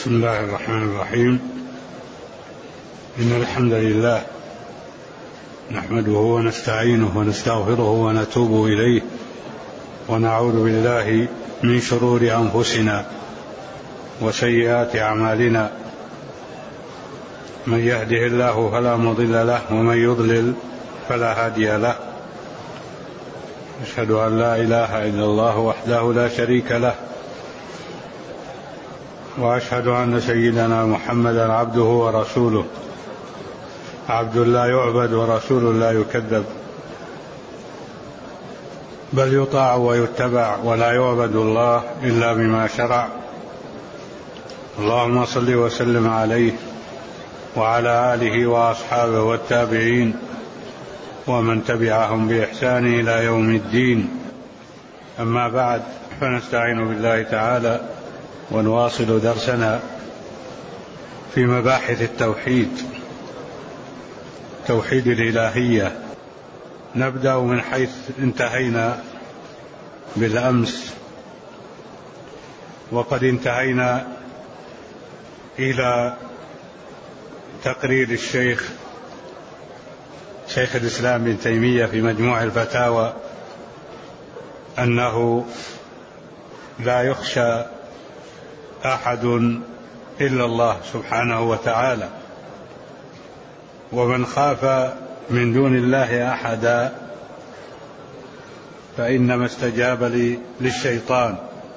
بسم الله الرحمن الرحيم. إن الحمد لله نحمده ونستعينه ونستغفره ونتوب إليه، ونعوذ بالله من شرور أنفسنا وسيئات أعمالنا، من يهده الله فلا مضل له ومن يضلل فلا هادي له. أشهد أن لا إله إلا الله وحده لا شريك له، وأشهد أن سيدنا محمدا عبده ورسوله، عبد لا يعبد ورسول لا يكذب، بل يطاع ويتبع، ولا يعبد الله إلا بما شرع. اللهم صل وسلم عليه وعلى آله وأصحابه والتابعين ومن تبعهم بإحسان إلى يوم الدين. أما بعد، فنستعين بالله تعالى ونواصل درسنا في مباحث التوحيد، توحيد الإلهية. نبدأ من حيث انتهينا بالأمس، وقد انتهينا إلى تقرير الشيخ الإسلام ابن تيمية في مجموع الفتاوى أنه لا يخشى أحد إلا الله سبحانه وتعالى، ومن خاف من دون الله أحدا فإنما استجاب للشيطان،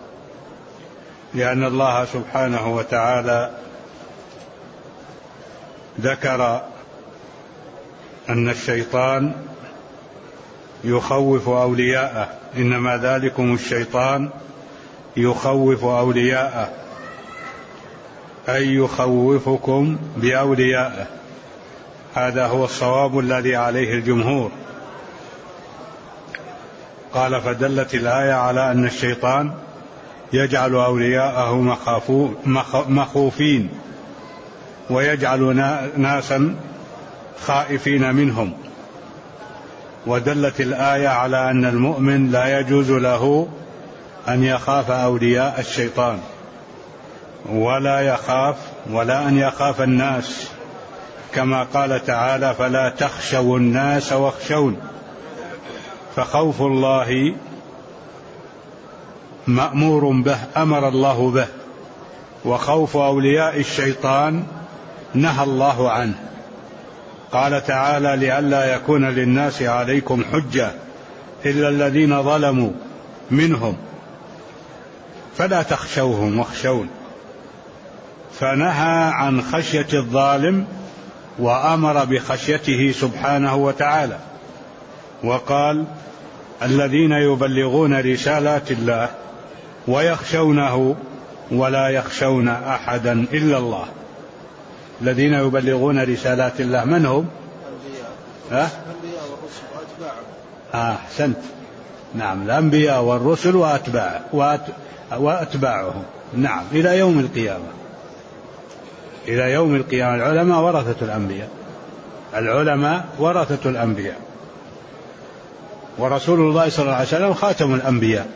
لأن الله سبحانه وتعالى ذكر أن الشيطان يخوف أولياءه، إنما ذلكم الشيطان يخوف أولياءه، أي يخوفكم بأوليائه. هذا هو الصواب الذي عليه الجمهور. قال: فدلت الآية على أن الشيطان يجعل أولياءه مخوفين، ويجعل ناسا خائفين منهم. ودلت الآية على أن المؤمن لا يجوز له أن يخاف أولياء الشيطان، ولا أن يخاف الناس، كما قال تعالى: فلا تخشوا الناس واخشون. فخوف الله مأمور به، أمر الله به، وخوف أولياء الشيطان نهى الله عنه. قال تعالى: لئلا يكون للناس عليكم حجة إلا الذين ظلموا منهم فلا تخشوهم واخشون. فنهى عن خشية الظالم وأمر بخشيته سبحانه وتعالى، وقال: الذين يبلغون رسالات الله ويخشونه ولا يخشون أحدا إلا الله. الذين يبلغون رسالات الله من هم؟ الأنبياء والرسل وأتباعهم. أحسنت، نعم، الأنبياء والرسل وأتباعهم، نعم، إلى يوم القيامة. إلى يوم القيامة. العلماء ورثة الأنبياء، ورسول الله صلى الله عليه وسلم خاتم الأنبياء،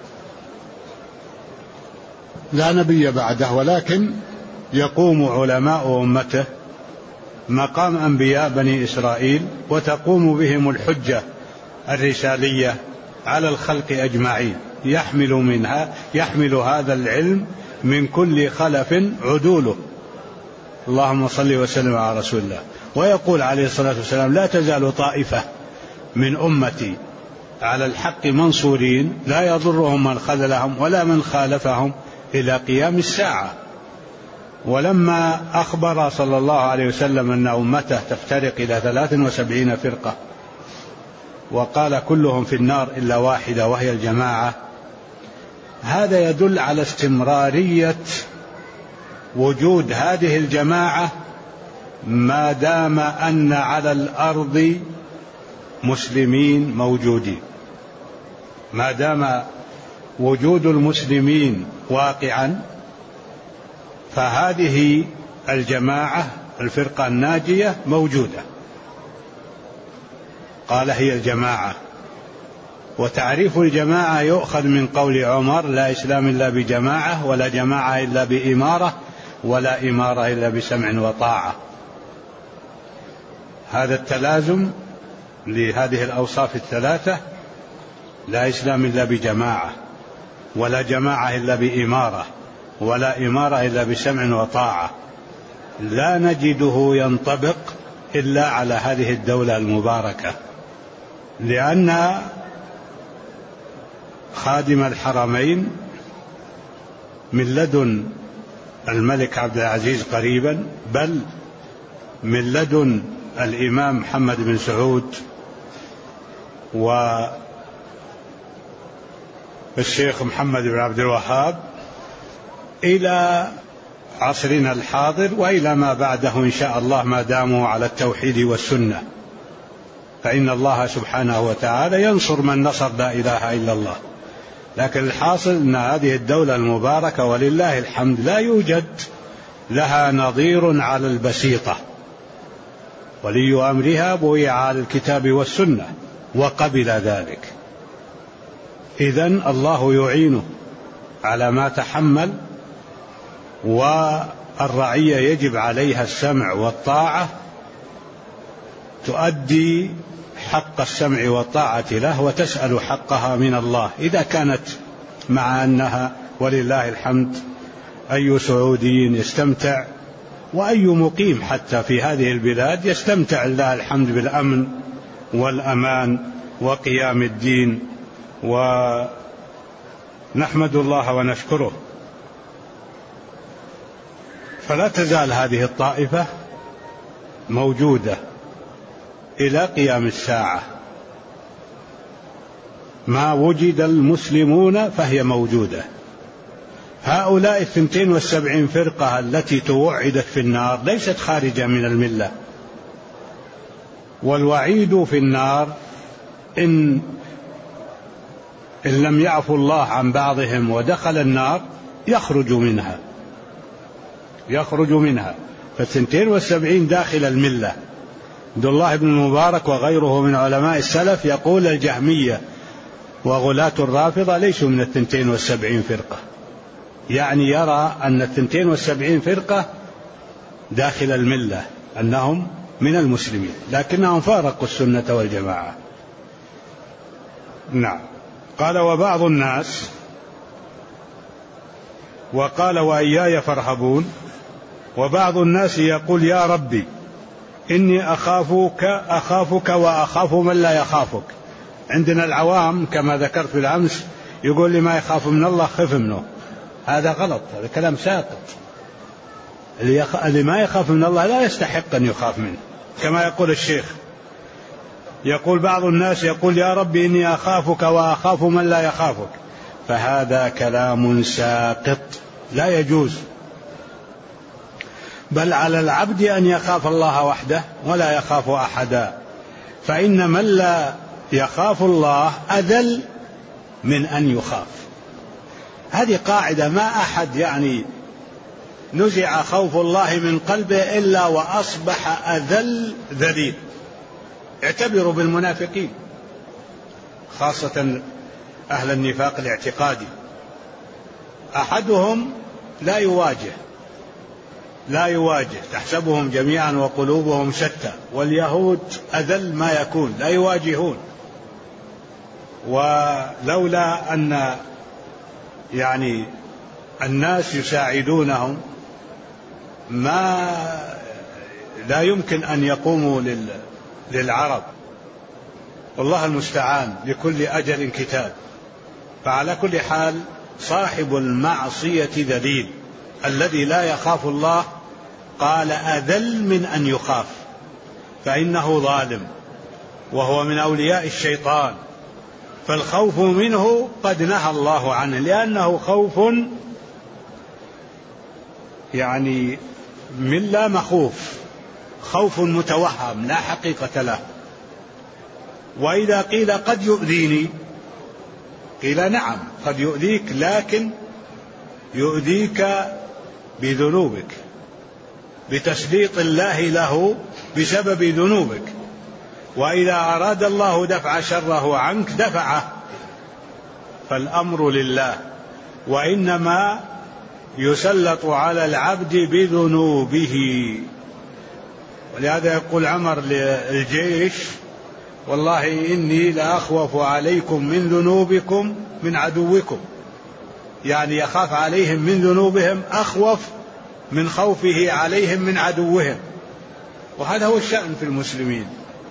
لا نبي بعده، ولكن يقوم علماء أمته مقام أنبياء بني إسرائيل، وتقوم بهم الحجة الرسالية على الخلق أجمعين، يحمل هذا العلم من كل خلف عدوله. اللهم صل وسلم على رسول الله. ويقول عليه الصلاة والسلام: لا تزال طائفة من أمتي على الحق منصورين، لا يضرهم من خذلهم ولا من خالفهم إلى قيام الساعة. ولما أخبر صلى الله عليه وسلم أن أمته تفترق إلى 73 فرقة، وقال: كلهم في النار إلا واحدة وهي الجماعة، هذا يدل على استمرارية وجود هذه الجماعة ما دام أن على الأرض مسلمين موجودين، ما دام وجود المسلمين واقعا، فهذه الجماعة الفرقة الناجية موجودة. قال: هي الجماعة. وتعريف الجماعة يؤخذ من قول عمر: لا إسلام إلا بجماعة، ولا جماعة إلا بإمارة، ولا إمارة إلا بسمع وطاعة. هذا التلازم لهذه الأوصاف الثلاثة: لا إسلام إلا بجماعة، ولا جماعة إلا بإمارة، ولا إمارة إلا بسمع وطاعة، لا نجده ينطبق إلا على هذه الدولة المباركة، لأن خادم الحرمين من لدن الملك عبد العزيز قريبا، بل من لدن الإمام محمد بن سعود والشيخ محمد بن عبد الوهاب إلى عصرنا الحاضر وإلى ما بعده إن شاء الله، ما داموا على التوحيد والسنة، فإن الله سبحانه وتعالى ينصر من نصر لا إله إلا الله. لكن الحاصل أن هذه الدولة المباركة ولله الحمد لا يوجد لها نظير على البسيطة، ولي أمرها بويع على الكتاب والسنة وقبل ذلك. إذن الله يعينه على ما تحمل، والرعية يجب عليها السمع والطاعة، تؤدي حق السمع والطاعة له وتسأل حقها من الله إذا كانت، مع أنها ولله الحمد أي سعودي يستمتع وأي مقيم حتى في هذه البلاد يستمتع لله الحمد بالأمن والأمان وقيام الدين، ونحمد الله ونشكره. فلا تزال هذه الطائفة موجودة إلى قيام الساعة، ما وجد المسلمون فهي موجودة. هؤلاء 72 فرقة التي توعدت في النار ليست خارجة من الملة، والوعيد في النار إن لم يعفو الله عن بعضهم ودخل النار يخرج منها. ف72 داخل الملة. عبد الله بن المبارك وغيره من علماء السلف يقول الجهمية وغلاة الرافضة ليسوا من 72 فرقة، يعني يرى أن 72 فرقة داخل الملة أنهم من المسلمين، لكنهم فارقوا السنة والجماعة. نعم. قال وبعض الناس، وقال وإياي فارهبون، وبعض الناس يقول يا ربي إني أخافك وأخاف من لا يخافك. عندنا العوام كما ذكرت في الأمس يقول لي ما يخاف من الله خف منه، هذا غلط، هذا كلام ساقط. اللي ما يخاف من الله لا يستحق أن يخاف منه، كما يقول الشيخ. يقول بعض الناس يقول يا ربي إني أخافك وأخاف من لا يخافك، فهذا كلام ساقط لا يجوز، بل على العبد أن يخاف الله وحده ولا يخاف أحدا، فإن من لا يخاف الله أذل من أن يخاف. هذه قاعدة، ما أحد يعني نزع خوف الله من قلبه إلا وأصبح أذل ذليل. اعتبروا بالمنافقين، خاصة أهل النفاق الاعتقادي، أحدهم لا يواجه، تحسبهم جميعا وقلوبهم شتى، واليهود أذل ما يكون، لا يواجهون. ولولا أن يعني الناس يساعدونهم لا يمكن أن يقوموا للعرب. والله المستعان، لكل أجل كتاب. فعلى كل حال صاحب المعصية ذليل، الذي لا يخاف الله قال أذل من أن يخاف، فإنه ظالم وهو من أولياء الشيطان، فالخوف منه قد نهى الله عنه، لأنه خوف يعني من لا مخوف، خوف متوهم لا حقيقة له. وإذا قيل قد يؤذيني، قيل نعم قد يؤذيك، لكن يؤذيك بذنوبك، بتسليط الله له بسبب ذنوبك. وإذا أراد الله دفع شره عنك دفعه، فالأمر لله. وإنما يسلط على العبد بذنوبه. ولهذا يقول عمر للجيش: والله إني لأخوف عليكم من ذنوبكم من عدوكم، يعني يخاف عليهم من ذنوبهم أخوف من خوفه عليهم من عدوهم. وهذا هو الشأن في المسلمين.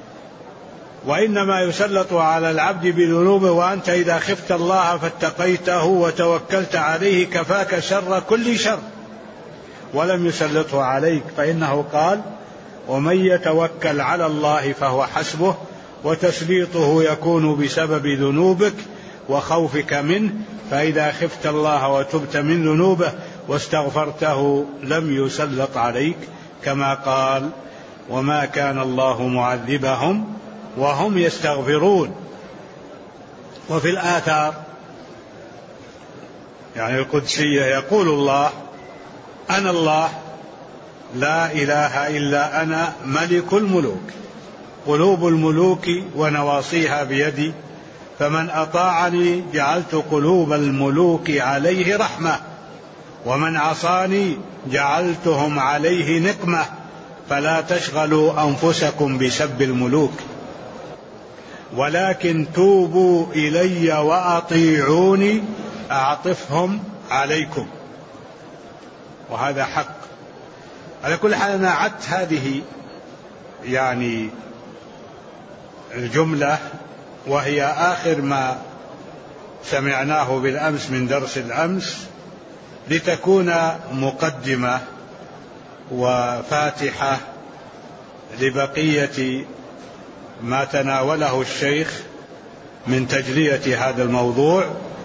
وإنما يسلط على العبد بذنوبه، وأنت إذا خفت الله فاتقيته وتوكلت عليه كفاك شر كل شر، ولم يسلطه عليك، فإنه قال: ومن يتوكل على الله فهو حسبه. وتسليطه يكون بسبب ذنوبك وخوفك منه، فإذا خفت الله وتبت من ذنوبه واستغفرته لم يسلط عليك، كما قال: وما كان الله معذبهم وهم يستغفرون. وفي الآثار يعني القدسية يقول الله: أنا الله لا إله إلا أنا ملك الملوك، قلوب الملوك ونواصيها بيدي، فمن أطاعني جعلت قلوب الملوك عليه رحمة، ومن عصاني جعلتهم عليه نقمة، فلا تشغلوا أنفسكم بسب الملوك، ولكن توبوا إلي وأطيعوني أعطفهم عليكم. وهذا حق. على كل حال أنا أعدت هذه يعني الجملة، وهي آخر ما سمعناه بالأمس من درس الأمس، لتكون مقدمة وفاتحة لبقية ما تناوله الشيخ من تجلية هذا الموضوع.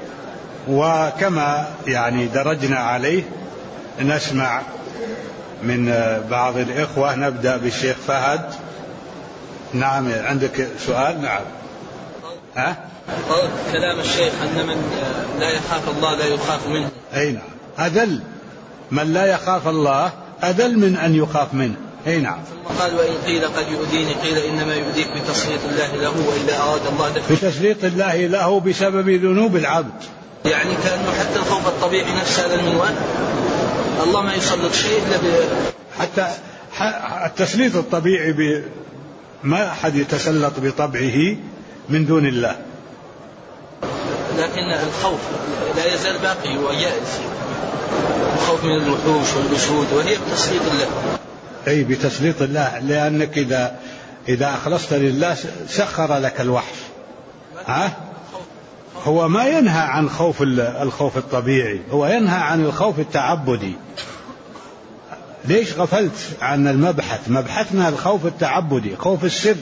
وكما يعني درجنا عليه نسمع من بعض الإخوة. نبدأ بالشيخ فهد. نعم، عندك سؤال؟ نعم. كلام الشيخ أن من لا يخاف الله لا يخاف منه. أي نعم، أذل من لا يخاف الله أذل من أن يخاف منه. أي نعم. ثم قال: وإن قيل قد يؤذيني قيل إنما يؤذيك بتسليط الله له، وإذا أراد الله دفعه بتسليط الله له بسبب ذنوب العبد. يعني كأنه حتى الخوف الطبيعي نفس هذا المنوال، الله ما يسلط شيء إلا حتى التسليط الطبيعي ما أحد يتسلط بطبعه من دون الله، لكن الخوف لا يزال باقي ويائس، الخوف من الوحوش والأسود، وهي بتسليط الله. أي بتسليط الله، لأنك إذا أخلصت لله سخر لك الوحش. هو ما ينهى عن الخوف الطبيعي، هو ينهى عن الخوف التعبدي. ليش غفلت عن المبحث؟ مبحثنا الخوف التعبدي، خوف السر.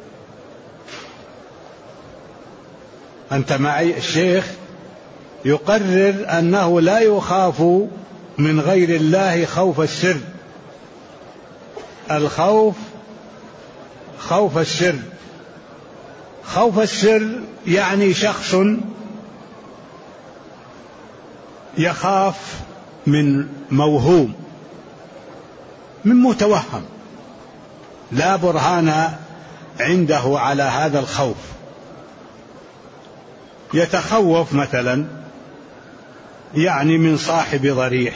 أنت معي؟ الشيخ يقرر أنه لا يخاف من غير الله خوف السر. الخوف خوف السر. خوف السر يعني شخص يخاف من موهوم، من متوهم، لا برهان عنده على هذا الخوف. يتخوف مثلا يعني من صاحب ضريح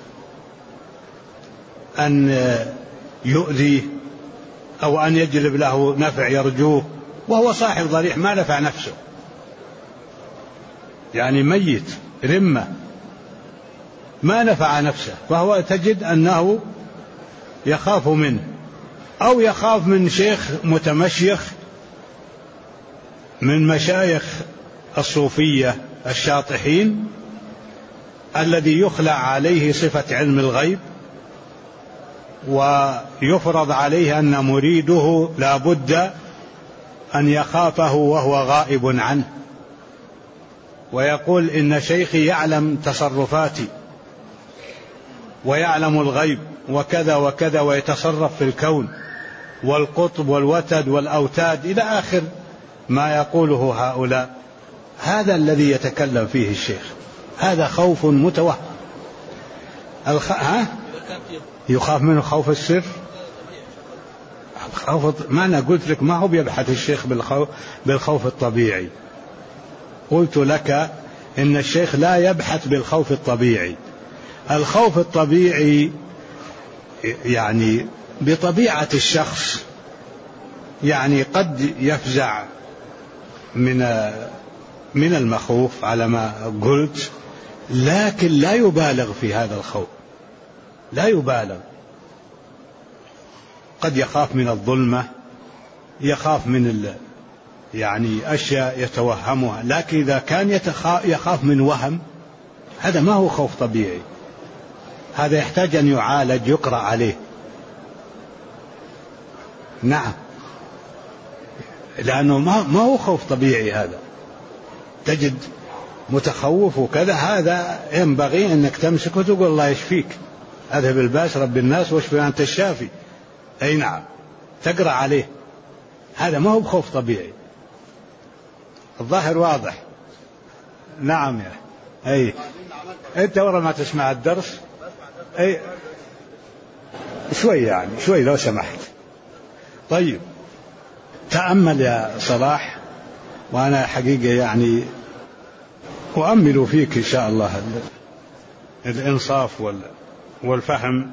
أن يؤذيه أو أن يجلب له نفع يرجوه، وهو صاحب ضريح ما نفع نفسه، يعني ميت رمة ما نفع نفسه، فهو تجد أنه يخاف منه. أو يخاف من شيخ متمشيخ من مشايخ الصوفية الشاطحين الذي يخلع عليه صفة علم الغيب، ويفرض عليه أن مريده لا بد أن يخافه وهو غائب عنه، ويقول إن شيخي يعلم تصرفاتي ويعلم الغيب وكذا وكذا، ويتصرف في الكون والقطب والوتد والأوتاد إلى آخر ما يقوله هؤلاء. هذا الذي يتكلم فيه الشيخ، هذا خوف متوهم. يخاف منه خوف السر. ما أنا قلت لك ما هو بيبحث الشيخ بالخوف الطبيعي. قلت لك إن الشيخ لا يبحث بالخوف الطبيعي، الخوف الطبيعي يعني بطبيعة الشخص، يعني قد يفزع من المخوف على ما قلت، لكن لا يبالغ في هذا الخوف، لا يبالغ. قد يخاف من الظلمة، يخاف من يعني أشياء يتوهمها، لكن إذا كان يخاف من وهم، هذا ما هو خوف طبيعي، هذا يحتاج أن يعالج، يقرأ عليه. نعم، لأنه ما هو خوف طبيعي. هذا تجد متخوف وكذا، هذا ينبغي أنك تمسك وتقول الله يشفيك، أذهب الباس رب الناس واشفي أنت الشافي. أي نعم، تقرأ عليه، هذا ما هو بخوف طبيعي. الظاهر واضح. نعم يا أي أنت ورا ما تسمع الدرس، أي شوي يعني شوي لو سمحت. طيب تأمل يا صلاح، وأنا حقيقة يعني أؤمل فيك إن شاء الله الإنصاف والفهم،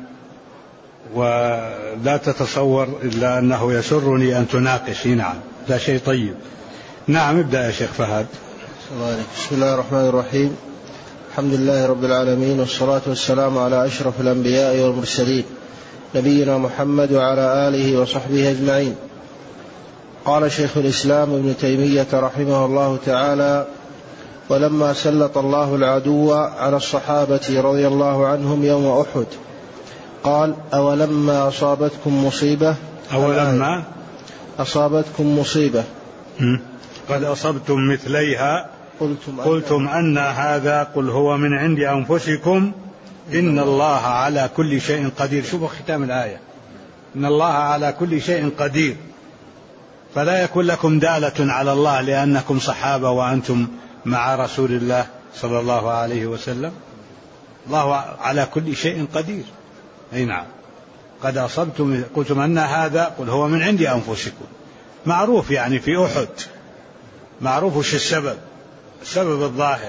ولا تتصور إلا أنه يسرني أن تناقش. نعم، لا شيء طيب. نعم، ابدأ يا شيخ فهد. بسم الله الرحمن الرحيم. الحمد لله رب العالمين، والصلاة والسلام على أشرف الأنبياء والمرسلين، نبينا محمد وعلى آله وصحبه أجمعين. قال شيخ الإسلام ابن تيمية رحمه الله تعالى: ولما سلط الله العدو على الصحابة رضي الله عنهم يوم أحد قال: أولما أصابتكم مصيبة، أولما أصابتكم مصيبة قد أصبتم مثليها قلتم أن هذا، قل هو من عند أنفسكم إن الله على كل شيء قدير. شوفوا ختام الآية، إن الله على كل شيء قدير، فلا يكون لكم دالة على الله لأنكم صحابة وأنتم مع رسول الله صلى الله عليه وسلم. الله على كل شيء قدير. أي نعم، قد أصبتم قلتم أن هذا، قل هو من عند أنفسكم. معروف يعني في أحد معروف وش السبب الظاهر،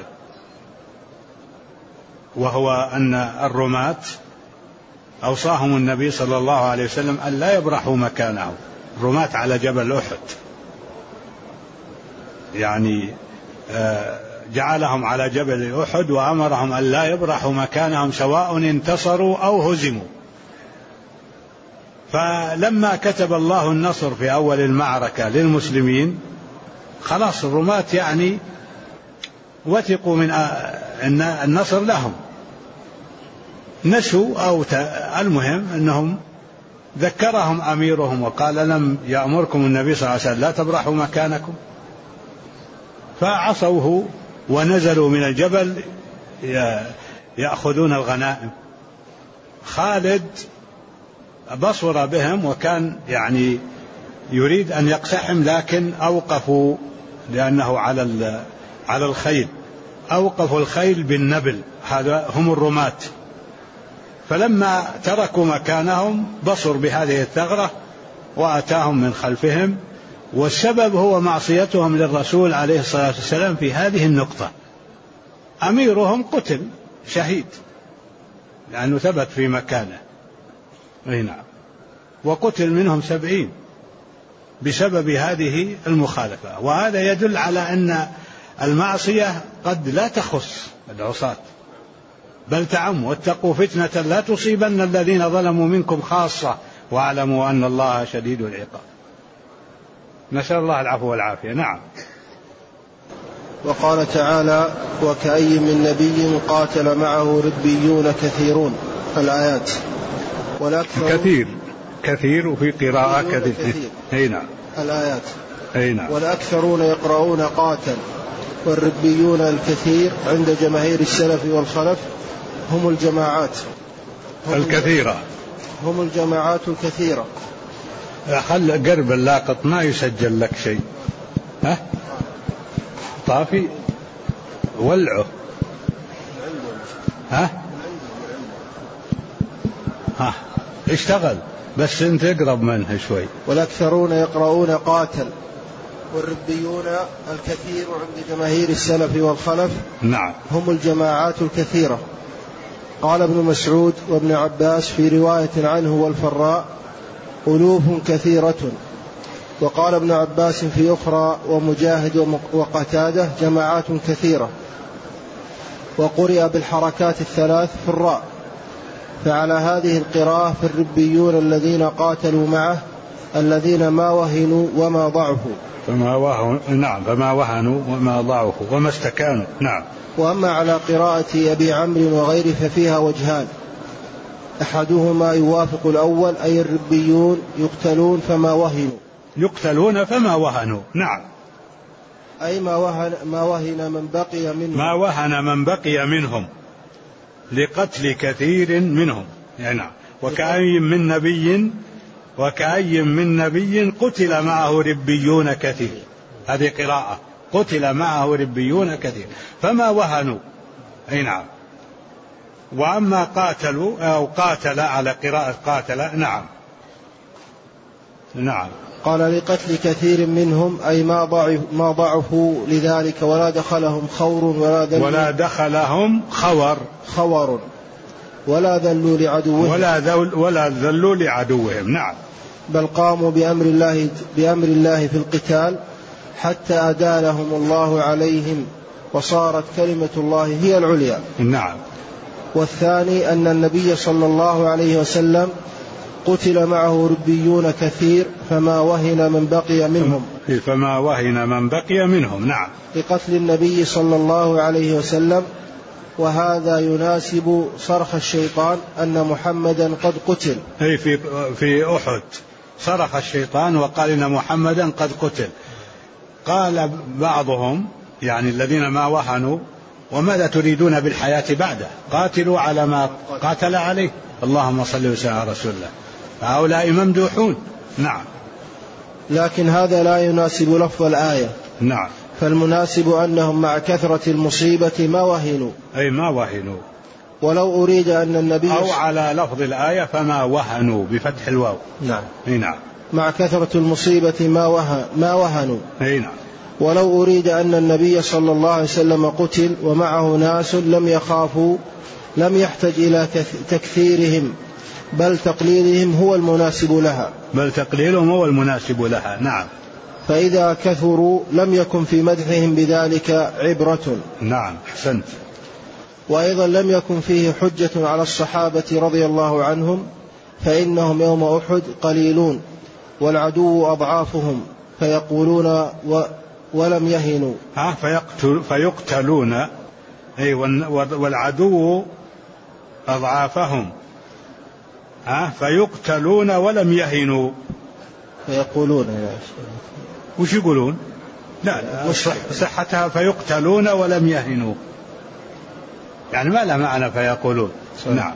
وهو أن الرماة أوصاهم النبي صلى الله عليه وسلم أن لا يبرحوا مكانه. الرماة على جبل أحد يعني جعلهم على جبل أحد وأمرهم أن لا يبرحوا مكانهم سواء انتصروا أو هزموا. فلما كتب الله النصر في أول المعركة للمسلمين، خلاص الرماة يعني وثقوا من أن النصر لهم، نسوا أو المهم أنهم ذكرهم أميرهم وقال: لم يأمركم النبي صلى الله عليه وسلم لا تبرحوا مكانكم؟ فعصوه ونزلوا من الجبل يأخذون الغنائم. خالد بصر بهم وكان يعني يريد أن يقتحم، لكن أوقفوا لأنه على الخيل، أوقفوا الخيل بالنبل، هذا هم الرماة. فلما تركوا مكانهم بصر بهذه الثغرة وأتاهم من خلفهم، والسبب هو معصيتهم للرسول عليه الصلاة والسلام في هذه النقطة. أميرهم قتل شهيد لأنه ثبت في مكانه، نعم، وقتل منهم 70 بسبب هذه المخالفة. وهذا يدل على أن المعصية قد لا تخص العصاة بل تعم، واتقوا فتنة لا تصيبن الذين ظلموا منكم خاصة واعلموا أن الله شديد العقاب. نسأل الله العفو والعافية. نعم. وقال تعالى: وكأي من نبي قاتل معه ربيون كثيرون. الآيات. كثير وفي قراءة كثير. أي نعم. الآيات. أي نعم. والأكثرون يقرؤون قاتل، والربيون الكثير عند جماهير السلف والخلف هم الجماعات الكثيرة، هم الجماعات الكثيرة. خل قرب اللاقط ما يسجل لك شيء. ها طافي ولعه. ها اشتغل بس انت اقرب منه شوي. والأكثرون يقرؤون قاتل، والربيون الكثير عند جماهير السلف والخلف نعم هم الجماعات الكثيرة. قال ابن مسعود وابن عباس في رواية عنه والفراء ألوف كثيرة. وقال ابن عباس في أخرى ومجاهد وقتادة جماعات كثيرة. وقرئ بالحركات الثلاث في الراء. فعلى هذه القراءة في الربيون الذين قاتلوا معه الذين ما وهنوا وما ضعفوا. فما وهنوا وما ضعفوا وما استكانوا. نعم. وأما على قراءة أبي عمرو وغيره ففيها وجهان، أحدهما يوافق الأول أي الربيون يقتلون فما وهنوا. يقتلون فما وهنوا. نعم. أي ما وهن من بقي منهم. ما وهن من بقي منهم لقتل كثير منهم. يعني نعم. وكأي من نبي قتل معه ربيون كثير. هذه قراءة قتل معه ربيون كثير فما وهنوا. أي نعم. وأما قاتلوا أو قاتل على قراءة قاتل. نعم. نعم. قال لقتل كثير منهم أي ما ضعفوا لذلك ولا دخلهم خور ولا دخلهم خور ولا ذلوا لعدوهم ولا ذلوا لعدوهم. نعم. بل قاموا بأمر الله في القتال حتى أدانهم الله عليهم وصارت كلمة الله هي العليا. نعم. والثاني أن النبي صلى الله عليه وسلم قتل معه ربيون كثير فما وهن من بقي منهم. نعم. لقتل النبي صلى الله عليه وسلم. وهذا يناسب صرخ الشيطان أن محمدا قد قتل. أي في أحد صرخ الشيطان وقال إن محمدا قد قتل. قال بعضهم يعني الذين ما وهنوا وماذا تريدون بالحياة بعده؟ قاتلوا على ما قاتل عليه. اللهم صل وسلم على رسول الله. هؤلاء ممدوحون. نعم. لكن هذا لا يناسب لفظ الآية. نعم. فالمناسب أنهم مع كثرة المصيبة ما وهنوا. أي ما وهنوا. ولو أريد أن النبي أو على لفظ الآية فما وهنوا بفتح الواو. نعم. أي نعم. مع كثرة المصيبة ما وهنوا. أي نعم. ولو أريد أن النبي صلى الله عليه وسلم قتل ومعه ناس لم يخافوا لم يحتج إلى تكثيرهم بل تقليلهم هو المناسب لها. نعم. فإذا كثروا لم يكن في مدحهم بذلك عبرة. نعم. أحسنت. وأيضا لم يكن فيه حجة على الصحابة رضي الله عنهم فإنهم يوم أحد قليلون والعدو أضعافهم فيقولون ولم يهنوا. فيقتلون. أي والعدو أضعافهم. فيقتلون ولم يهنوا. فيقولون وش يقولون؟ لا صحتها فيقتلون ولم يهنوا يعني ما له معنى فيقولون. نعم.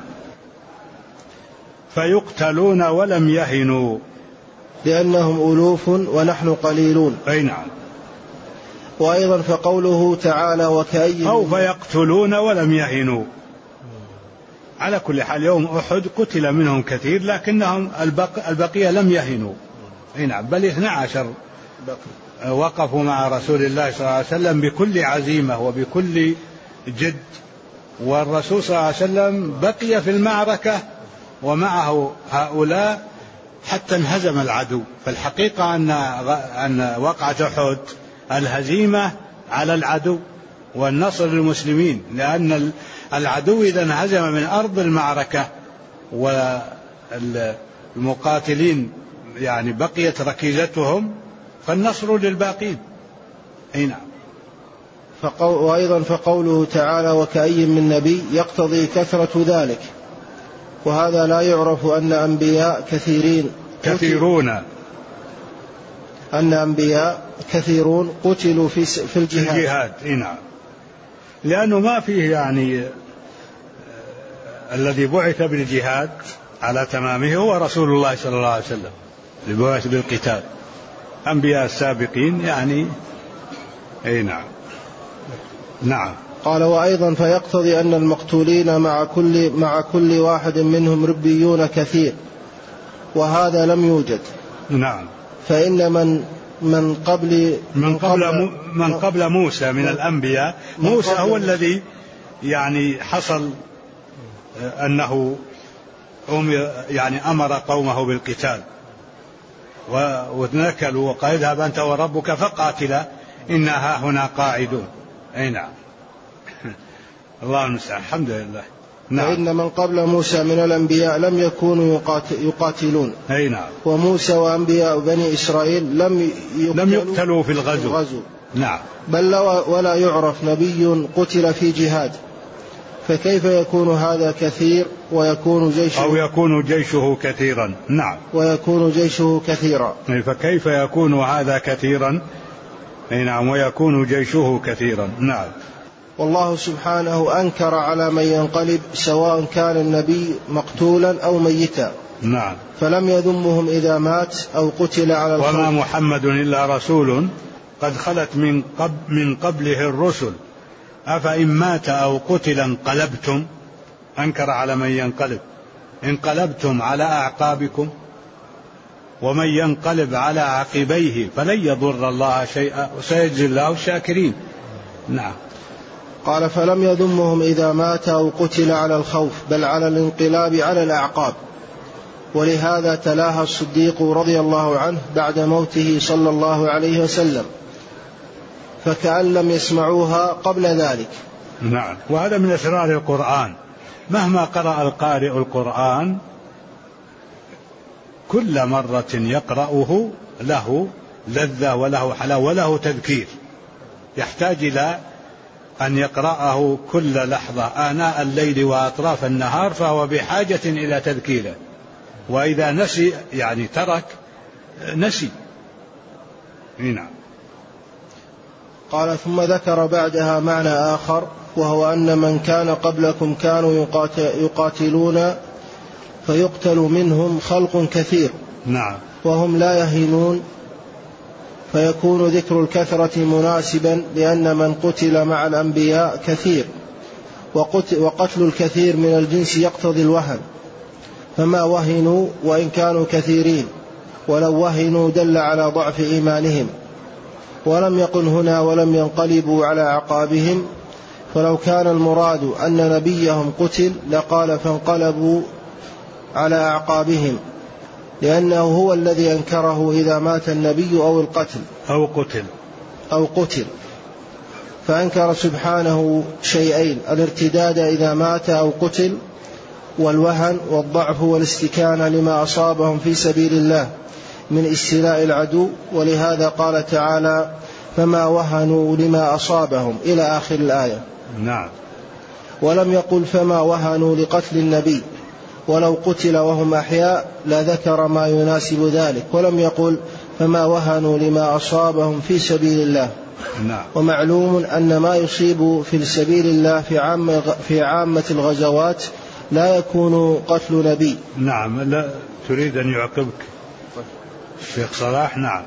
فيقتلون ولم يهنوا لأنهم ألوف ونحن قليلون. أي نعم. وأيضا فقوله تعالى وكأي أو فيقتلون ولم يهنوا. على كل حال يوم أحد قتل منهم كثير لكنهم البقية لم يهنوا. أي نعم. بل 12 وقفوا مع رسول الله صلى الله عليه وسلم بكل عزيمة وبكل جد. والرسول صلى الله عليه وسلم بقي في المعركة ومعه هؤلاء حتى انهزم العدو. فالحقيقة أن وقعة أحد الهزيمة على العدو والنصر للمسلمين لأن العدو إذا انهزم من أرض المعركة والمقاتلين يعني بقيت ركيزتهم فالنصر للباقين. أي نعم. وأيضا فقوله تعالى وكأي من نبي يقتضي كثرة ذلك. وهذا لا يعرف أن أنبياء كثيرون قتلوا في الجهاد. إيه نعم. لأنه ما فيه يعني الذي بعث بالجهاد على تمامه هو رسول الله صلى الله عليه وسلم اللي بعث بالقتال. أنبياء السابقين يعني. أي نعم. نعم. قال وأيضا فيقتضي أن المقتولين مع كل واحد منهم ربيون كثير وهذا لم يوجد. نعم. فإن من قبل موسى من الأنبياء موسى هو الذي يعني حصل أنه يعني أمر قومه بالقتال ونكلوا وقال اذهب أنت وربك فقاتلا إنا هاهنا قاعدون. أي نعم. الله المستعان. الحمد لله. نعم. فإن من قبل موسى من الأنبياء لم يكونوا يقاتلون. أي نعم. وموسى وأنبياء بني إسرائيل لم يقتلوا في الغزو. نعم. بل ولا يعرف نبي قتل في جهاد، فكيف يكون هذا كثير ويكون جيشه أو يكون جيشه كثيرا. نعم. ويكون جيشه كثيرا. فكيف يكون هذا كثيرا. نعم. ويكون جيشه كثيرا. نعم. والله سبحانه أنكر على من ينقلب سواء كان النبي مقتولا أو ميتا. نعم. فلم يذمهم إذا مات أو قتل على الخلق. وما محمد إلا رسول قد خلت من قبله الرسل أفإن مات أو قتل انقلبتم. أنكر على من ينقلب. انقلبتم على أعقابكم ومن ينقلب على عقبيه فلن يضر الله شيئا وسيجزي الله الشاكرين. نعم. قال فلم يذمهم إذا مات أو قتل على الخوف بل على الانقلاب على الأعقاب. ولهذا تلاها الصديق رضي الله عنه بعد موته صلى الله عليه وسلم فكأن لم يسمعوها قبل ذلك. نعم. وهذا من أسرار القرآن. مهما قرأ القارئ القرآن كل مرة يقرأه له لذة وله حلاوة وله تذكير، يحتاج إلى أن يقرأه كل لحظة آناء الليل وأطراف النهار، فهو بحاجة إلى تذكيره. وإذا نسي يعني ترك نسي. نعم. قال ثم ذكر بعدها معنى آخر وهو أن من كان قبلكم كانوا يقاتلون فيقتل منهم خلق كثير. نعم. وهم لا يهينون، فيكون ذكر الكثرة مناسبا لأن من قتل مع الأنبياء كثير، وقتل الكثير من الجنس يقتضي الوهن، فما وهنوا وإن كانوا كثيرين، ولو وهنوا دل على ضعف إيمانهم. ولم يقل هنا ولم ينقلبوا على أعقابهم، فلو كان المراد أن نبيهم قتل لقال فانقلبوا على أعقابهم، لأنه هو الذي أنكره إذا مات النبي أو القتل أو قتل. فأنكر سبحانه شيئين: الارتداد إذا مات أو قتل، والوهن والضعف والاستكانة لما أصابهم في سبيل الله من استيلاء العدو. ولهذا قال تعالى: فما وهنوا لما أصابهم إلى آخر الآية. نعم. ولم يقل فما وهنوا لقتل النبي، ولو قتل وهم أحياء لذكر ما يناسب ذلك، ولم يقل فما وهنوا لما أصابهم في سبيل الله. نعم. ومعلوم أن ما يصيب في سبيل الله في عامة الغزوات لا يكون قتل نبي. نعم. لا تريد أن يعقبك الشيخ صلاح. نعم.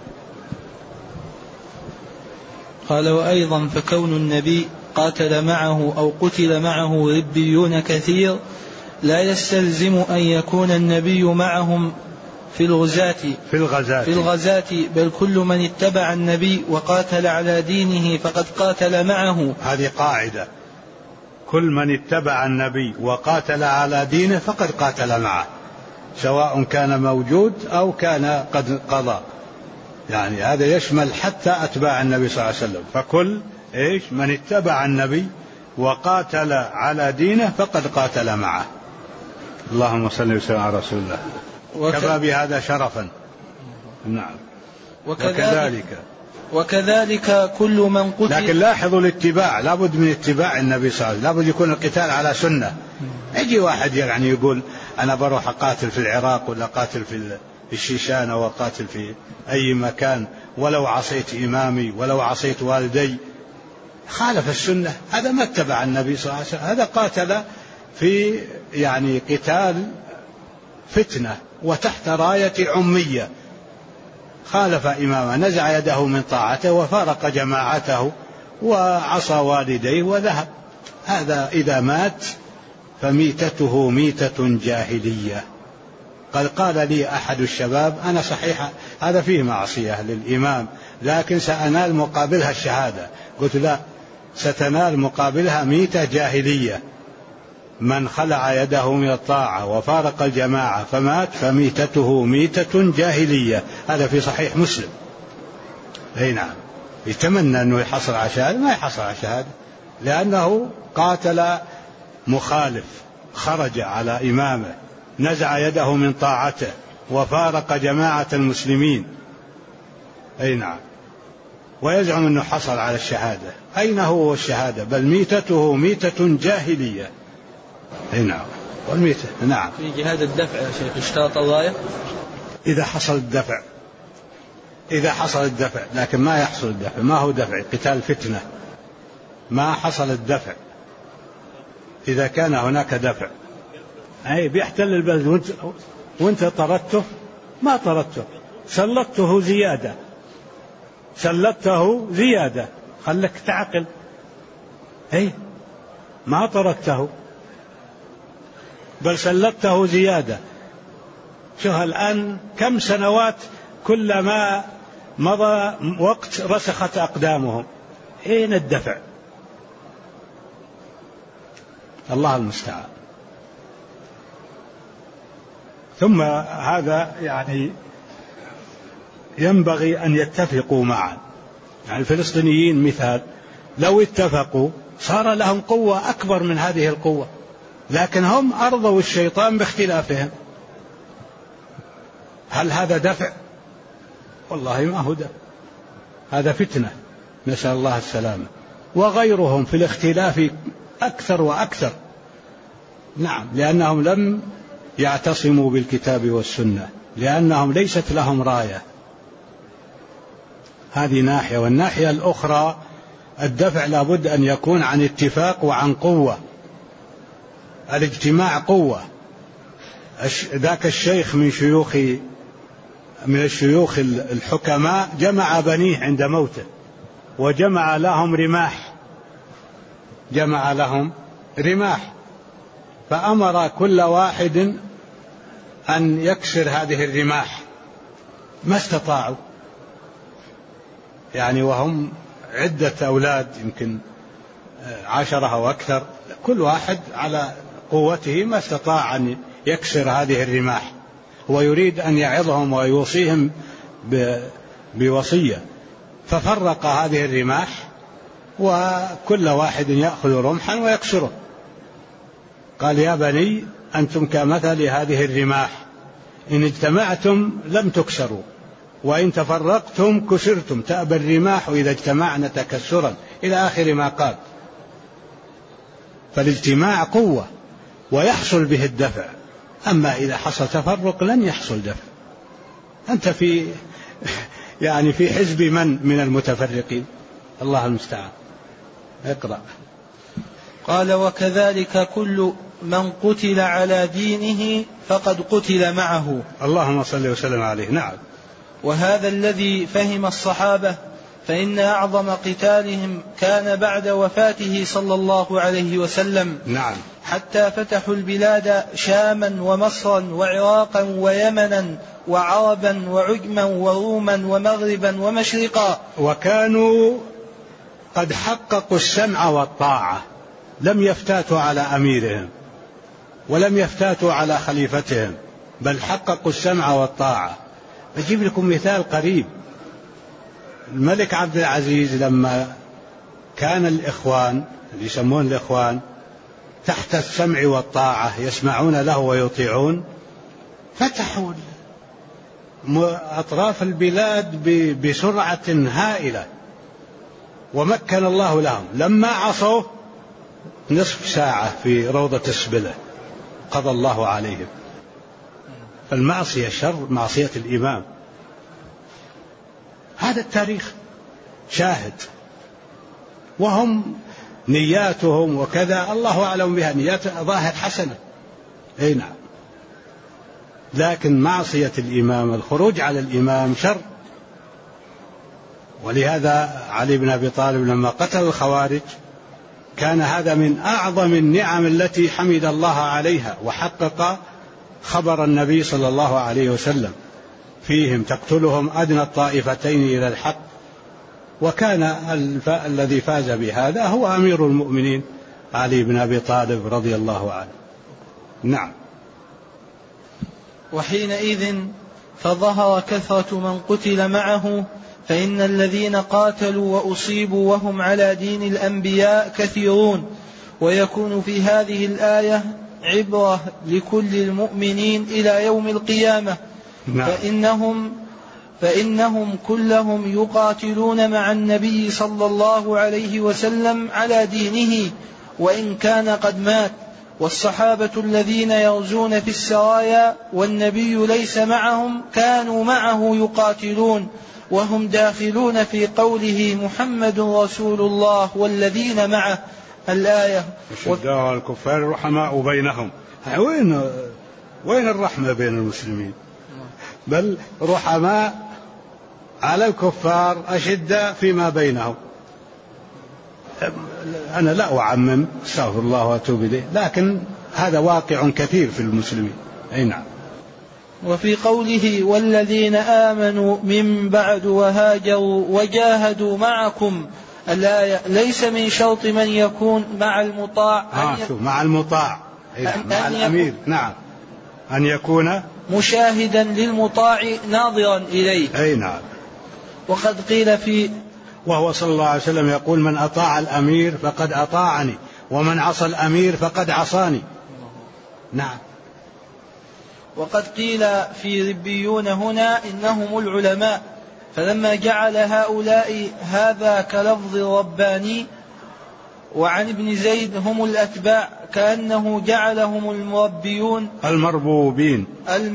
قال: وأيضا فكون النبي قاتل معه أو قتل معه ربيون كثير لا يستلزم أن يكون النبي معهم في الغزاة، بل كل من اتبع النبي وقاتل على دينه فقد قاتل معه. هذه قاعدة: كل من اتبع النبي وقاتل على دينه فقد قاتل معه، سواء كان موجود أو كان قد قضى. يعني هذا يشمل حتى أتباع النبي صلى الله عليه وسلم. فكل من اتبع النبي وقاتل على دينه فقد قاتل معه. اللهم صل وسلم على رسول الله. كفى بهذا شرفا. نعم. وكذلك كل من قتل. لكن لاحظوا الاتباع، لابد من اتباع النبي صلى الله عليه وسلم، لابد يكون القتال على سنة. يجي واحد يعني يقول أنا بروح أقاتل في العراق ولا قاتل في الشيشان أو قاتل في أي مكان ولو عصيت إمامي ولو عصيت والدي، خالف السنة. هذا ما اتبع النبي صلى الله عليه وسلم، هذا قاتل في يعني قتال فتنة وتحت راية عمية، خالف إمامه، نزع يده من طاعته وفارق جماعته وعصى والديه وذهب. هذا إذا مات فميتته ميتة جاهلية. قال لي أحد الشباب: أنا صحيح هذا فيه معصية للإمام لكن سأنال مقابلها الشهادة. قلت: لا، ستنال مقابلها ميتة جاهلية. من خلع يده من الطاعة وفارق الجماعة فمات فميتته ميتة جاهلية. هذا في صحيح مسلم. أي نعم. يتمنى أنه يحصل على شهادة، ما يحصل على شهادة، لأنه قاتل مخالف، خرج على إمامه، نزع يده من طاعته، وفارق جماعة المسلمين. أي نعم. ويزعم أنه حصل على الشهادة. أين هو الشهادة؟ بل ميتته ميتة جاهلية. أي نعم. والميتة نعم. في جهاد الدفع يا شيخ اشترط الغاية؟ إذا حصل الدفع، إذا حصل الدفع، لكن ما يحصل الدفع. ما هو دفع؟ قتال فتنة. ما حصل الدفع. إذا كان هناك دفع، أي بيحتل البلد وانت طردته، ما طردته، سلطته زيادة، سلطته زيادة، خلك تعقل. أي ما طردته بل سلطته زيادة. شوف الآن كم سنوات كلما مضى وقت رسخت أقدامهم. أين الدفع؟ الله المستعان. ثم هذا يعني ينبغي أن يتفقوا معا. يعني الفلسطينيين مثال، لو اتفقوا صار لهم قوة أكبر من هذه القوة، لكن هم أرضوا الشيطان باختلافهم. هل هذا دفع؟ والله ما هو دفع، هذا فتنة، نسأل الله السلامة. وغيرهم في الاختلاف أكثر وأكثر. نعم، لأنهم لم يعتصموا بالكتاب والسنة، لأنهم ليست لهم راية. هذه ناحية. والناحية الأخرى الدفع لابد أن يكون عن اتفاق وعن قوة. الاجتماع قوة. ذاك الشيخ من الشيوخ الحكماء جمع بنيه عند موته وجمع لهم رماح، جمع لهم رماح، فأمر كل واحد أن يكسر هذه الرماح، ما استطاعوا، يعني وهم عدة أولاد يمكن 10 أو أكثر، كل واحد على قوته ما استطاع أن يكسر هذه الرماح. هو يريد أن يعظهم ويوصيهم بوصية، ففرق هذه الرماح وكل واحد يأخذ رمحا ويكسره. قال: يا بني أنتم كمثل هذه الرماح، إن اجتمعتم لم تكسروا، وإن تفرقتم كسرتم، تأبى الرماح إذا اجتمعنا تكسرا، إلى آخر ما قال. فالاجتماع قوة ويحصل به الدفع، أما إذا حصل تفرق لن يحصل دفع. أنت في حزب من المتفرقين؟ الله المستعان. اقرأ. قال: وكذلك كل من قتل على دينه فقد قتل معه. اللهم صل وسلم عليه. نعم. وهذا الذي فهم الصحابة، فإن أعظم قتالهم كان بعد وفاته صلى الله عليه وسلم. نعم. حتى فتحوا البلاد شاما ومصرا وعراقا ويمنا وعربا وعجما وروما ومغربا ومشرقا، وكانوا قد حققوا السمع والطاعة، لم يفتاتوا على أميرهم ولم يفتاتوا على خليفتهم، بل حققوا السمع والطاعة. أجيب لكم مثال قريب. الملك عبد العزيز لما كان الإخوان اللي يسمون الإخوان تحت السمع والطاعة يسمعون له ويطيعون، فتحوا أطراف البلاد بسرعة هائلة ومكن الله لهم. لما عصوا نصف ساعة في روضة السبلة قضى الله عليهم. فالمعصية شر، معصية الإمام. هذا التاريخ شاهد. وهم نياتهم وكذا الله أعلم بها، نيات ظاهر حسنة. أي نعم. لكن معصية الإمام، الخروج على الإمام شر. ولهذا علي بن أبي طالب لما قتل الخوارج كان هذا من أعظم النعم التي حمد الله عليها، وحقق خبر النبي صلى الله عليه وسلم فيهم: تقتلهم أدنى الطائفتين إلى الحق. وكان الذي فاز بهذا هو أمير المؤمنين علي بن أبي طالب رضي الله عنه. نعم. وحينئذ فظهر كثرة من قتل معه، فإن الذين قاتلوا وأصيبوا وهم على دين الأنبياء كثيرون، ويكون في هذه الآية عبرة لكل المؤمنين إلى يوم القيامة. نعم. فإنهم كلهم يقاتلون مع النبي صلى الله عليه وسلم على دينه وإن كان قد مات، والصحابة الذين يغزون في السرايا والنبي ليس معهم كانوا معه يقاتلون، وهم داخلون في قوله محمد رسول الله والذين معه الآية. الشداء على الكفار رحماء بينهم. وين الرحمة بين المسلمين؟ بل رحماء على الكفار أشداء فيما بينهم. أنا لا أعمم، استغفر الله وأتوب إليه، لكن هذا واقع كثير في المسلمين. أي نعم. وفي قوله والذين آمنوا من بعد وهاجروا وجاهدوا معكم الآية، ليس من شرط من يكون مع المطاع مع المطاع مع الأمير، نعم، أن يكون مشاهدا للمطاع ناظرا إليه. أي نعم. وقد قيل في وهو صلى الله عليه وسلم يقول من أطاع الأمير فقد أطاعني ومن عصى الأمير فقد عصاني. نعم. وقد قيل في ربيون هنا إنهم العلماء، فلما جعل هؤلاء هذا كلفظ رباني، وعن ابن زيد هم الأتباع كأنه جعلهم المربيون المربوبين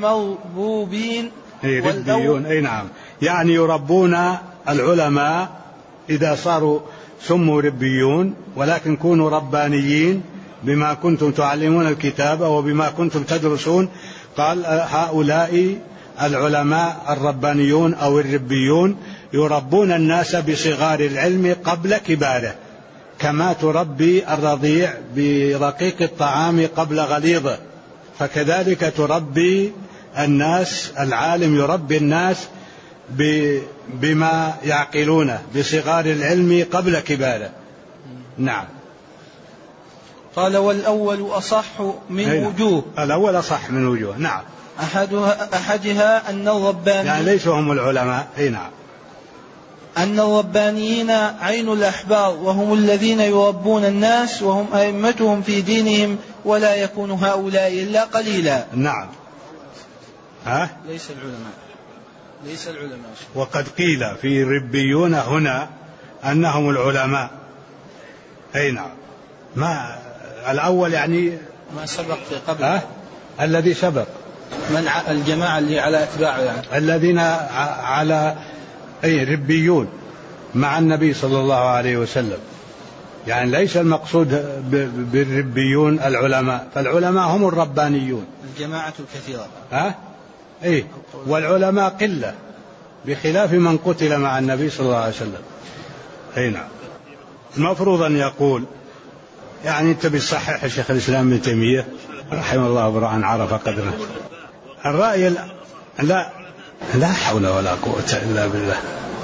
ربيون. أي نعم، يعني يربون العلماء إذا صاروا سموا ربيون، ولكن كونوا ربانيين بما كنتم تعلمون الكتاب وبما كنتم تدرسون. قال هؤلاء العلماء الربانيون أو الربيون يربون الناس بصغار العلم قبل كباره، كما تربي الرضيع برقيق الطعام قبل غليظه، فكذلك تربي الناس، العالم يربي الناس بما يعقلونه بصغار العلم قبل كباره. نعم. قال والأول أصح من وجوه. الأول أصح من وجوه. نعم. أحدها أن الربانيين يعني ليسوا هم العلماء. أي نعم. أن الربانيين عين الأحبار، وهم الذين يربون الناس وهم أئمتهم في دينهم، ولا يكون هؤلاء إلا قليلا. نعم. ليس العلماء. وقد قيل في ربيون هنا أنهم العلماء. أي نعم. ما الأول يعني ما سبق في قبل الذي سبق الجماعة اللي على أتباعه، يعني الذين على ربيون مع النبي صلى الله عليه وسلم، يعني ليس المقصود بالربيون العلماء، فالعلماء هم الربانيون الجماعة الكثيرة. والعلماء قلة بخلاف من قتل مع النبي صلى الله عليه وسلم. نعم. المفروض أن يقول، يعني أنت بتصحح الشيخ الإسلام ابن تيمية رحمه الله برأ عرف قدره. الرأي لا حول ولا قوة إلا بالله.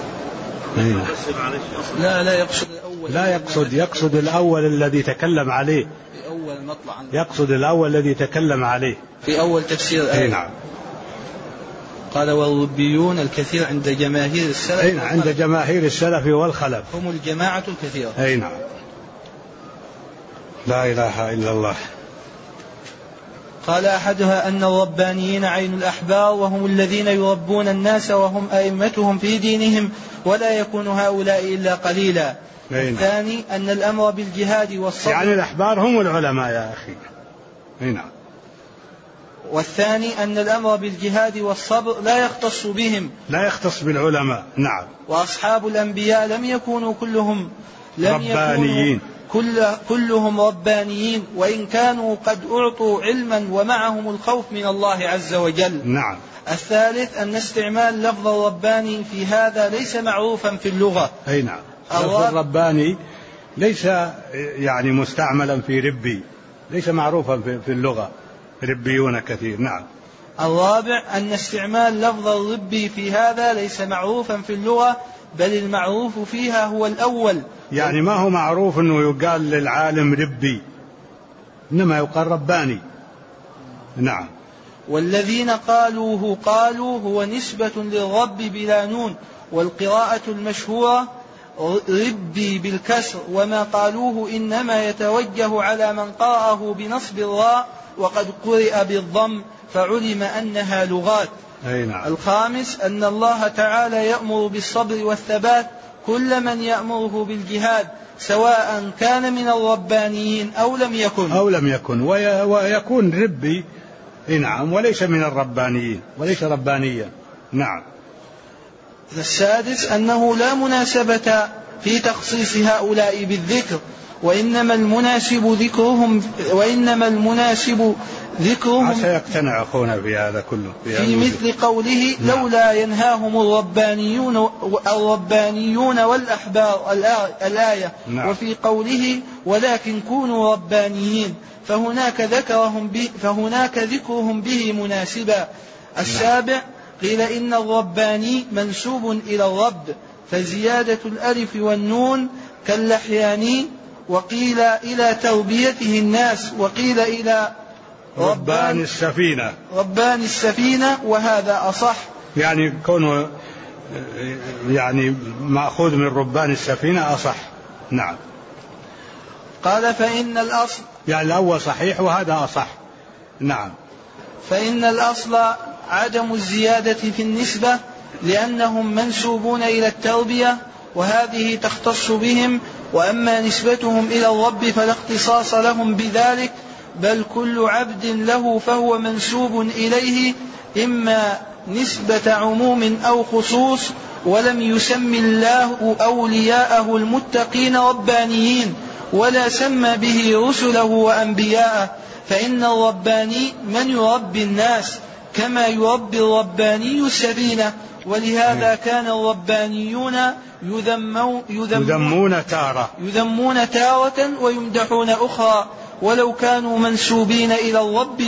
يقصد الأول الذي تكلم عليه في أول مطلع، يقصد الأول الذي تكلم عليه في أول تفسير. نعم. قال والربيون الكثير عند جماهير السلف. عند جماهير السلف والخلف هم الجماعة الكثيرة. نعم. لا إله إلا الله. قال أحدها أن الربانيين عين الأحبار، وهم الذين يربون الناس وهم أئمتهم في دينهم، ولا يكون هؤلاء إلا قليلا. الثاني أن الأمر بالجهاد والصبر، يعني الأحبار هم العلماء يا أخي. نعم. والثاني أن الأمر بالجهاد والصبر لا يختص بهم، لا يختص بالعلماء. نعم. وأصحاب الأنبياء لم يكونوا ربانيين، كلهم ربانيين، وإن كانوا قد أعطوا علما ومعهم الخوف من الله عز وجل. نعم. الثالث أن استعمال لفظ الرباني في هذا ليس معروفا في اللغة. نعم. لفظ الرباني ليس يعني مستعملا في ربي، ليس معروفا في اللغة، ربيون كثير. نعم. الرابع أن استعمال لفظ الربي في هذا ليس معروفا في اللغة، بل المعروف فيها هو الأول، يعني ما هو معروف أنه يقال للعالم ربي، إنما يقال رباني. نعم. والذين قالوا هو نسبة للرب بلا نون، والقراءة المشهورة ربي بالكسر، وما قالوه إنما يتوجه على من قرأه بنصب الراء وقد قرئ بالضم، فعلم أنها لغات. نعم. الخامس أن الله تعالى يأمر بالصبر والثبات كل من يأمره بالجهاد، سواء كان من الربانيين أو لم يكن ويكون ربي. نعم. وليس من الربانيين، وليس ربانيا. نعم. السادس أنه لا مناسبة في تخصيص هؤلاء بالذكر، وإنما المناسب ذكرهم سيقتنع أخونا في هذا كله في مثل قوله لولا ينهاهم الربانيون والأحبار الآية. نعم. وفي قوله ولكن كونوا ربانيين، فهناك ذكرهم به مناسبا. السابع قيل إن الرباني منسوب إلى الرب، فزيادة الألف والنون كاللحياني، وقيل إلى تربيته الناس، وقيل إلى ربان السفينة، وهذا أصح. يعني كونه يعني مأخوذ من ربان السفينة أصح. نعم. قال فإن الأصل، يعني الأول صحيح وهذا أصح. نعم. فإن الأصل عدم الزيادة في النسبة، لأنهم منسوبون إلى التربية، وهذه تختص بهم. وأما نسبتهم إلى الرب فلا اختصاص لهم بذلك، بل كل عبد له فهو منسوب إليه، إما نسبة عموم أو خصوص. ولم يسم الله أولياءه المتقين ربانيين، ولا سمى به رسله وأنبياءه، فإن الرباني من يربي الناس كما يربي الرباني السفينة. ولهذا كان الربانيون يذمون تارة ويمدحون أخرى، ولو كانوا منسوبين إلى الرب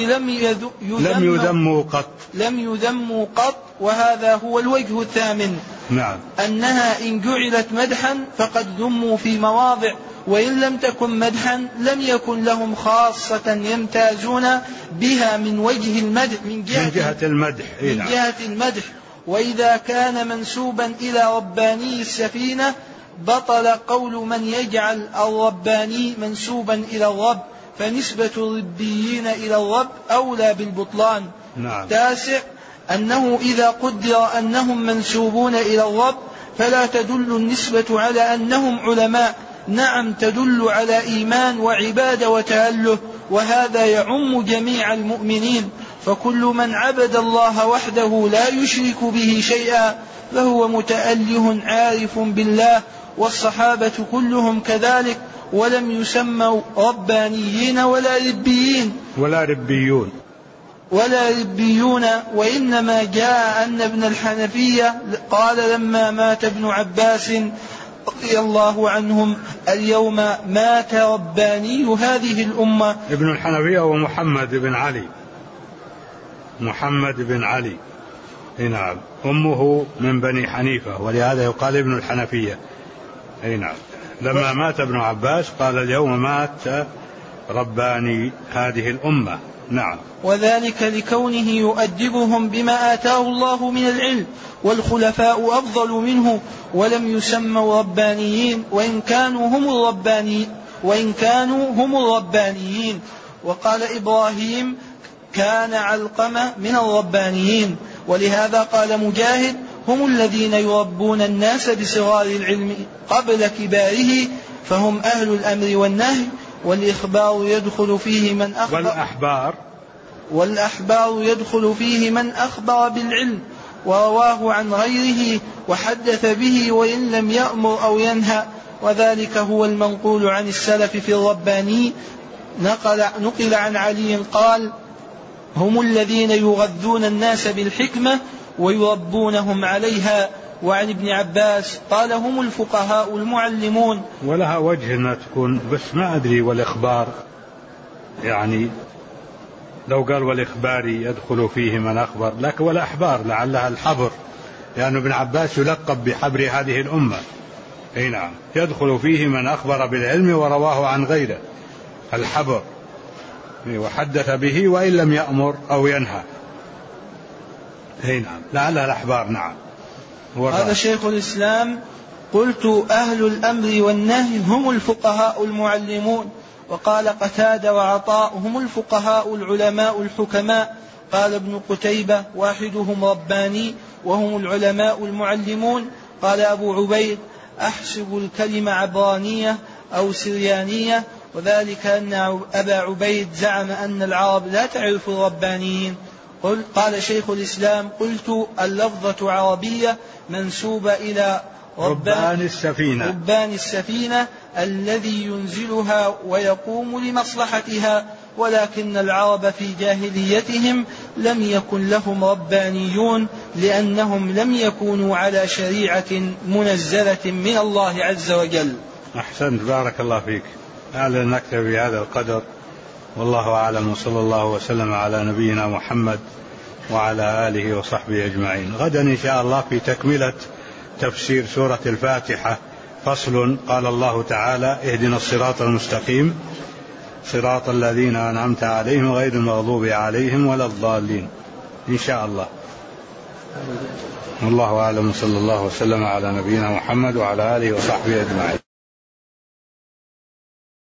لم يذموا قط. وهذا هو الوجه الثامن. نعم. أنها إن جعلت مدحا فقد ذموا في مواضع، وإن لم تكن مدحا لم يكن لهم خاصة يمتازون بها من وجه المدح من جهة المدح. وإذا كان منسوبا إلى رباني السفينة بطل قول من يجعل الرباني منسوبا إلى الرب، فنسبة الربيين إلى الرب أولى بالبطلان. نعم. تاسع أنه إذا قدر أنهم منسوبون إلى الرب فلا تدل النسبة على أنهم علماء، نعم تدل على إيمان وعبادة وتأله، وهذا يعم جميع المؤمنين. فكل من عبد الله وحده لا يشرك به شيئا فهو متأله عارف بالله، والصحابة كلهم كذلك، ولم يسموا ربانيين ولا ربيون. وإنما جاء أن ابن الحنفية قال لما مات ابن عباس رضي الله عنهم اليوم مات رباني هذه الأمة. ابن الحنفية هو محمد بن علي. نعم. أمه من بني حنيفة، ولهذا يقال ابن الحنفية. نعم. لما مات ابن عباس قال اليوم مات رباني هذه الأمة. نعم. وذلك لكونه يؤدبهم بما آتاه الله من العلم، والخلفاء أفضل منه، ولم يسموا ربانيين وإن كانوا هم الربانيين. وقال إبراهيم كان علقمة من الربانيين. ولهذا قال مجاهد هم الذين يربون الناس بصغار العلم قبل كباره، فهم أهل الأمر والنهي، والإخبار يدخل فيه من أخبر والأحبار يدخل فيه من أخبر بالعلم ورواه عن غيره وحدث به وإن لم يأمر أو ينهى، وذلك هو المنقول عن السلف في الرباني. نقل عن علي قال هم الذين يغذون الناس بالحكمة ويربونهم عليها. وعن ابن عباس قال هم الفقهاء المعلمون. ولها وجه أنها تكون، بس ما أدري والإخبار، يعني لو قال والإخباري يدخل فيه من أخبر، لكن والأحبار لعلها الحبر، لأن ابن عباس يلقب بحبر هذه الأمة. أي نعم، يدخل فيه من أخبر بالعلم ورواه عن غيره، الحبر، وحدث به وإن لم يأمر أو ينهى. أي نعم، لعلها الأحبار. نعم. قال شيخ الإسلام: قلت: أهل الأمر والنهي هم الفقهاء المعلمون. وقال قتادة وعطاء: هم الفقهاء العلماء الحكماء. قال ابن قتيبة: واحدهم رباني وهم العلماء المعلمون. قال أبو عبيد: أحسب الكلمة عبرانية أو سريانية، وذلك أن أبا عبيد زعم أن العرب لا تعرف الربانيين. قال شيخ الإسلام: قلت: اللفظة عربية منسوبة إلى ربان السفينة الذي ينزلها ويقوم لمصلحتها، ولكن العرب في جاهليتهم لم يكن لهم ربانيون، لأنهم لم يكونوا على شريعة منزلة من الله عز وجل. أحسنت، بارك الله فيك. أعلى نكتفي بهذا القدر، والله أعلم، وصلى الله وسلم على نبينا محمد وعلى آله وصحبه أجمعين. غدا إن شاء الله في تكملة تفسير سورة الفاتحة فصل. قال الله تعالى: اهدنا الصراط المستقيم صراط الذين أنعمت عليهم غير المغضوب عليهم ولا الضالين، إن شاء الله. والله أعلم، صلى الله وسلم على نبينا محمد وعلى آله وصحبه أجمعين.